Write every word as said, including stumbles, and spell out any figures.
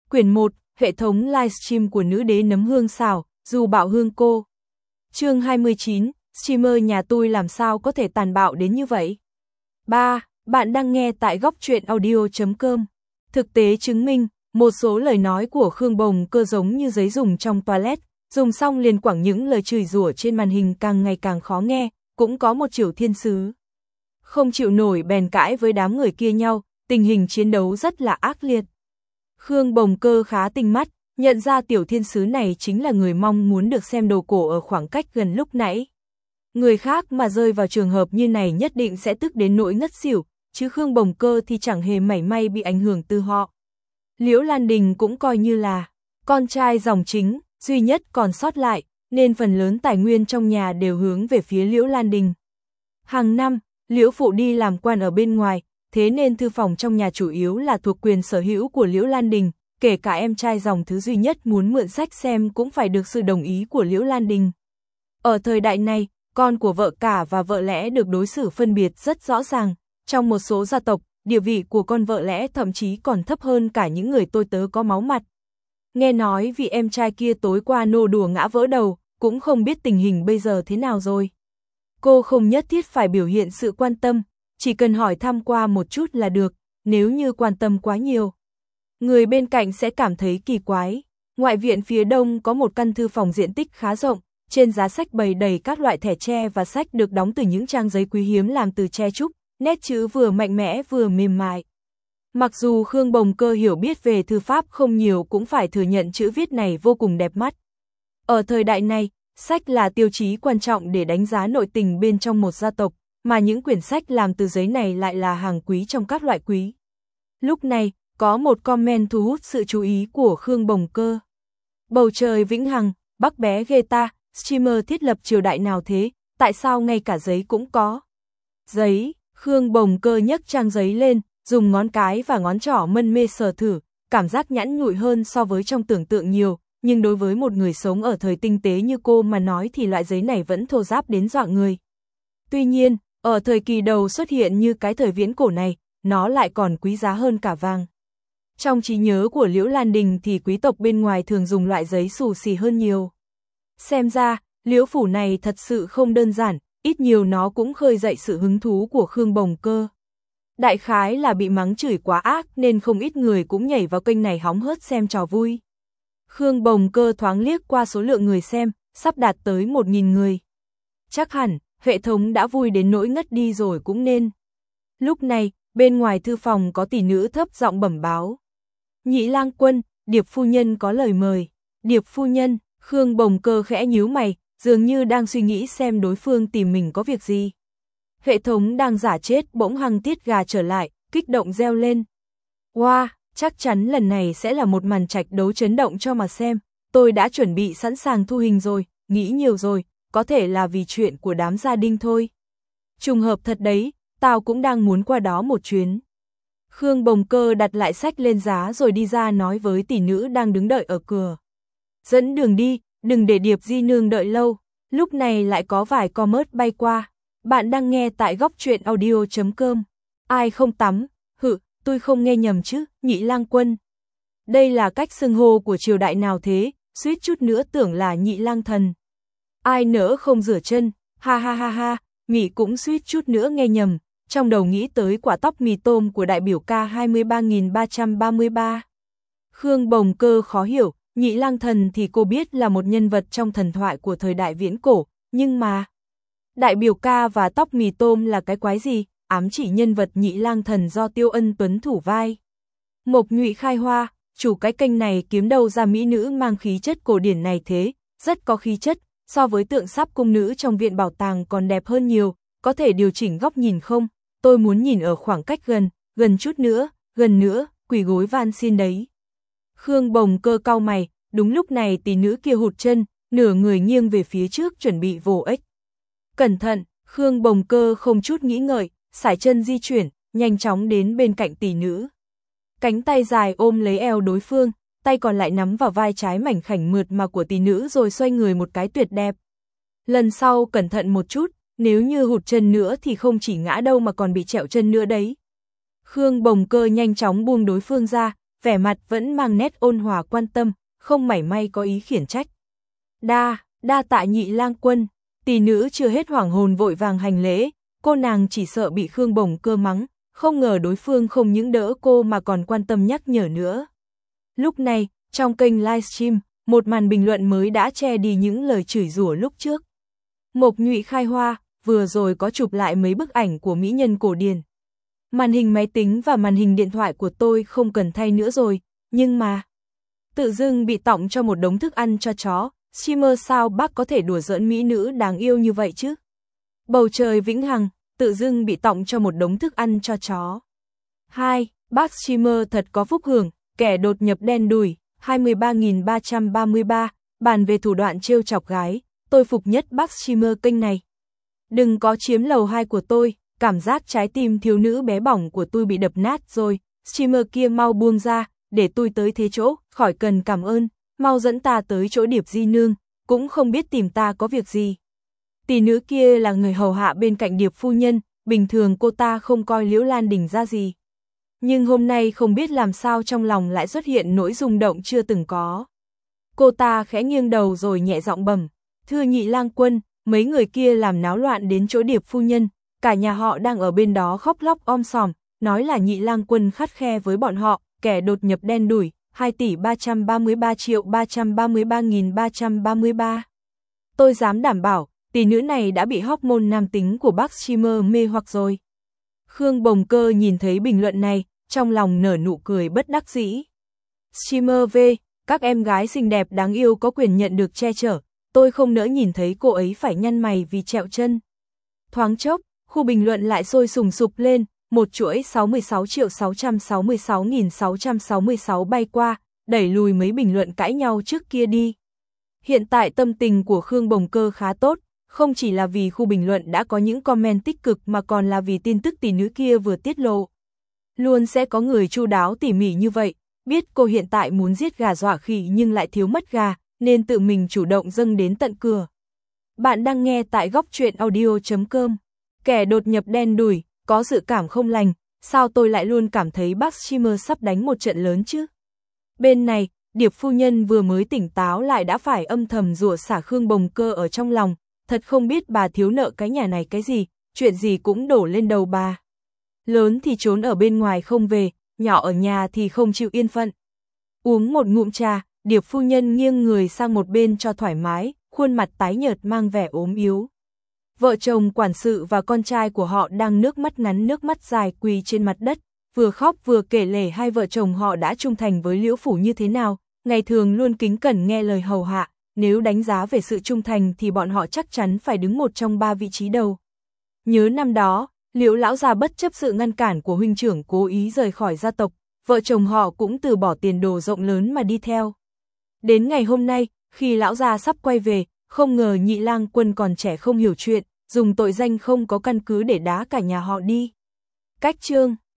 Quyển một, hệ thống livestream của nữ đế nấm hương xào, dù bạo hương cô. Chương hai mươi chín, streamer nhà tôi làm sao có thể tàn bạo đến như vậy? ba. Bạn đang nghe tại góc truyện audio chấm com. Thực tế chứng minh, một số lời nói của Khương Bồng Cơ giống như giấy dùng trong toilet, dùng xong liền quẳng những lời chửi rủa trên màn hình càng ngày càng khó nghe, cũng có một Triều Thiên Sứ. Không chịu nổi bèn cãi với đám người kia nhau, tình hình chiến đấu rất là ác liệt. Khương Bồng Cơ khá tinh mắt, nhận ra tiểu thiên sứ này chính là người mong muốn được xem đồ cổ ở khoảng cách gần lúc nãy. Người khác mà rơi vào trường hợp như này nhất định sẽ tức đến nỗi ngất xỉu, chứ Khương Bồng Cơ thì chẳng hề mảy may bị ảnh hưởng từ họ. Liễu Lan Đình cũng coi như là con trai dòng chính, duy nhất còn sót lại, nên phần lớn tài nguyên trong nhà đều hướng về phía Liễu Lan Đình. Hàng năm, Liễu Phụ đi làm quan ở bên ngoài, thế nên thư phòng trong nhà chủ yếu là thuộc quyền sở hữu của Liễu Lan Đình, kể cả em trai dòng thứ duy nhất muốn mượn sách xem cũng phải được sự đồng ý của Liễu Lan Đình. Ở thời đại này, con của vợ cả và vợ lẽ được đối xử phân biệt rất rõ ràng, trong một số gia tộc, địa vị của con vợ lẽ thậm chí còn thấp hơn cả những người tôi tớ có máu mặt. Nghe nói vì em trai kia tối qua nô đùa ngã vỡ đầu, cũng không biết tình hình bây giờ thế nào rồi. Cô không nhất thiết phải biểu hiện sự quan tâm, chỉ cần hỏi thăm qua một chút là được, nếu như quan tâm quá nhiều. Người bên cạnh sẽ cảm thấy kỳ quái. Ngoại viện phía đông có một căn thư phòng diện tích khá rộng, trên giá sách bày đầy các loại thẻ tre và sách được đóng từ những trang giấy quý hiếm làm từ tre trúc, nét chữ vừa mạnh mẽ vừa mềm mại. Mặc dù Khương Bồng Cơ hiểu biết về thư pháp không nhiều cũng phải thừa nhận chữ viết này vô cùng đẹp mắt. Ở thời đại này, sách là tiêu chí quan trọng để đánh giá nội tình bên trong một gia tộc, mà những quyển sách làm từ giấy này lại là hàng quý trong các loại quý. Lúc này, có một comment thu hút sự chú ý của Khương Bồng Cơ. Bầu trời vĩnh hằng, Bắc bé ghê ta, streamer thiết lập triều đại nào thế, tại sao ngay cả giấy cũng có? Giấy, Khương Bồng Cơ nhấc trang giấy lên, dùng ngón cái và ngón trỏ mân mê sờ thử, cảm giác nhẵn nhụi hơn so với trong tưởng tượng nhiều, nhưng đối với một người sống ở thời tinh tế như cô mà nói thì loại giấy này vẫn thô ráp đến dọa người. Tuy nhiên, ở thời kỳ đầu xuất hiện như cái thời viễn cổ này, nó lại còn quý giá hơn cả vàng. Trong trí nhớ của Liễu Lan Đình thì quý tộc bên ngoài thường dùng loại giấy xù xì hơn nhiều. Xem ra, Liễu phủ này thật sự không đơn giản, ít nhiều nó cũng khơi dậy sự hứng thú của Khương Bồng Cơ. Đại khái là bị mắng chửi quá ác nên không ít người cũng nhảy vào kênh này hóng hớt xem trò vui. Khương Bồng Cơ thoáng liếc qua số lượng người xem, sắp đạt tới một nghìn người. Chắc hẳn, hệ thống đã vui đến nỗi ngất đi rồi cũng nên. Lúc này, bên ngoài thư phòng có tỷ nữ thấp giọng bẩm báo. Nhị lang quân, Điệp phu nhân có lời mời. Điệp phu nhân, Khương Bồng Cơ khẽ nhíu mày, dường như đang suy nghĩ xem đối phương tìm mình có việc gì. Hệ thống đang giả chết bỗng hăng tiết gà trở lại, kích động reo lên. Wow, chắc chắn lần này sẽ là một màn trạch đấu chấn động cho mà xem. Tôi đã chuẩn bị sẵn sàng thu hình rồi, nghĩ nhiều rồi, có thể là vì chuyện của đám gia đình thôi. Trùng hợp thật đấy, tao cũng đang muốn qua đó một chuyến. Khương Bồng Cơ đặt lại sách lên giá rồi đi ra nói với tỷ nữ đang đứng đợi ở cửa. Dẫn đường đi, đừng để Điệp di nương đợi lâu. Lúc này lại có vài comment bay qua. Bạn đang nghe tại góc truyện audio chấm com. Ai không tắm? Hự, tôi không nghe nhầm chứ, Nhị lang quân. Đây là cách xưng hô của triều đại nào thế, suýt chút nữa tưởng là Nhị lang thần. Ai nỡ không rửa chân, ha ha ha ha, Mị cũng suýt chút nữa nghe nhầm, trong đầu nghĩ tới quả tóc mì tôm của đại biểu ca hai mươi ba nghìn ba trăm ba mươi ba. Khương Bồng Cơ khó hiểu, Nhị lang thần thì cô biết là một nhân vật trong thần thoại của thời đại viễn cổ, nhưng mà đại biểu ca và tóc mì tôm là cái quái gì, ám chỉ nhân vật Nhị lang thần do Tiêu Ân Tuấn thủ vai. Mộc Nhụy khai hoa, chủ cái kênh này kiếm đâu ra mỹ nữ mang khí chất cổ điển này thế, rất có khí chất, so với tượng sắp cung nữ trong viện bảo tàng còn đẹp hơn nhiều, có thể điều chỉnh góc nhìn không? Tôi muốn nhìn ở khoảng cách gần, gần chút nữa, gần nữa, quỳ gối van xin đấy. Khương Bồng Cơ cau mày, đúng lúc này tỷ nữ kia hụt chân, nửa người nghiêng về phía trước chuẩn bị vồ ếch. Cẩn thận, Khương Bồng Cơ không chút nghĩ ngợi, sải chân di chuyển, nhanh chóng đến bên cạnh tỷ nữ. Cánh tay dài ôm lấy eo đối phương, tay còn lại nắm vào vai trái mảnh khảnh mượt mà của tỷ nữ rồi xoay người một cái tuyệt đẹp. Lần sau cẩn thận một chút, nếu như hụt chân nữa thì không chỉ ngã đâu mà còn bị trẹo chân nữa đấy. Khương Bồng Cơ nhanh chóng buông đối phương ra, vẻ mặt vẫn mang nét ôn hòa quan tâm, không mảy may có ý khiển trách. Đa, đa tạ Nhị lang quân, tỷ nữ chưa hết hoảng hồn vội vàng hành lễ, cô nàng chỉ sợ bị Khương Bồng Cơ mắng, không ngờ đối phương không những đỡ cô mà còn quan tâm nhắc nhở nữa. Lúc này, trong kênh livestream, một màn bình luận mới đã che đi những lời chửi rủa lúc trước. Mộc Nhụy khai hoa, vừa rồi có chụp lại mấy bức ảnh của mỹ nhân cổ điển. Màn hình máy tính và màn hình điện thoại của tôi không cần thay nữa rồi, nhưng mà tự dưng bị tọng cho một đống thức ăn cho chó, streamer sao bác có thể đùa giỡn mỹ nữ đáng yêu như vậy chứ? Bầu trời vĩnh hằng, tự dưng bị tọng cho một đống thức ăn cho chó. hai. Bác streamer thật có phúc hưởng, kẻ đột nhập đen đủi, hai mươi ba nghìn ba trăm ba mươi ba, bàn về thủ đoạn trêu chọc gái, tôi phục nhất bác streamer kênh này. Đừng có chiếm lầu hai của tôi, cảm giác trái tim thiếu nữ bé bỏng của tôi bị đập nát rồi, streamer kia mau buông ra, để tôi tới thế chỗ, khỏi cần cảm ơn, mau dẫn ta tới chỗ Điệp Di Nương, cũng không biết tìm ta có việc gì. Tỷ nữ kia là người hầu hạ bên cạnh Điệp phu nhân, bình thường cô ta không coi Liễu Lan Đình ra gì. Nhưng hôm nay không biết làm sao trong lòng lại xuất hiện nỗi rung động chưa từng có. Cô ta khẽ nghiêng đầu rồi nhẹ giọng bẩm, thưa Nhị lang quân, mấy người kia làm náo loạn đến chỗ Điệp phu nhân, cả nhà họ đang ở bên đó khóc lóc om sòm, nói là Nhị lang quân khắt khe với bọn họ, kẻ đột nhập đen đủi, hai tỷ ba trăm ba mươi ba triệu ba trăm ba mươi ba nghìn ba trăm ba mươi ba. Tôi dám đảm bảo, tỷ nữ này đã bị hormone nam tính của bác streamer mê hoặc rồi. Khương Bồng Cơ nhìn thấy bình luận này, trong lòng nở nụ cười bất đắc dĩ. Streamer V, các em gái xinh đẹp đáng yêu có quyền nhận được che chở, tôi không nỡ nhìn thấy cô ấy phải nhăn mày vì trẹo chân. Thoáng chốc, khu bình luận lại sôi sùng sục lên, một chuỗi sáu mươi sáu triệu sáu trăm sáu mươi sáu nghìn sáu trăm sáu mươi sáu bay qua, đẩy lùi mấy bình luận cãi nhau trước kia đi. Hiện tại tâm tình của Khương Bồng Cơ khá tốt, không chỉ là vì khu bình luận đã có những comment tích cực mà còn là vì tin tức tỷ nữ kia vừa tiết lộ. Luôn sẽ có người chu đáo tỉ mỉ như vậy, biết cô hiện tại muốn giết gà dọa khỉ nhưng lại thiếu mất gà, nên tự mình chủ động dâng đến tận cửa. Bạn đang nghe tại góc truyện audio chấm com. Kẻ đột nhập đen đủi, có dự cảm không lành, sao tôi lại luôn cảm thấy bác streamer sắp đánh một trận lớn chứ? Bên này, Điệp phu nhân vừa mới tỉnh táo lại đã phải âm thầm rủa xả Khương Bồng Cơ ở trong lòng, thật không biết bà thiếu nợ cái nhà này cái gì, chuyện gì cũng đổ lên đầu bà. Lớn thì trốn ở bên ngoài không về, nhỏ ở nhà thì không chịu yên phận. Uống một ngụm trà, Điệp phu nhân nghiêng người sang một bên cho thoải mái, khuôn mặt tái nhợt mang vẻ ốm yếu. Vợ chồng quản sự và con trai của họ đang nước mắt ngắn nước mắt dài quỳ trên mặt đất, vừa khóc vừa kể lể hai vợ chồng họ đã trung thành với Liễu phủ như thế nào, ngày thường luôn kính cẩn nghe lời hầu hạ, nếu đánh giá về sự trung thành thì bọn họ chắc chắn phải đứng một trong ba vị trí đầu. Nhớ năm đó, Liễu lão già bất chấp sự ngăn cản của huynh trưởng cố ý rời khỏi gia tộc, vợ chồng họ cũng từ bỏ tiền đồ rộng lớn mà đi theo. Đến ngày hôm nay, khi lão già sắp quay về, không ngờ Nhị lang quân còn trẻ không hiểu chuyện, dùng tội danh không có căn cứ để đá cả nhà họ đi. Cách chương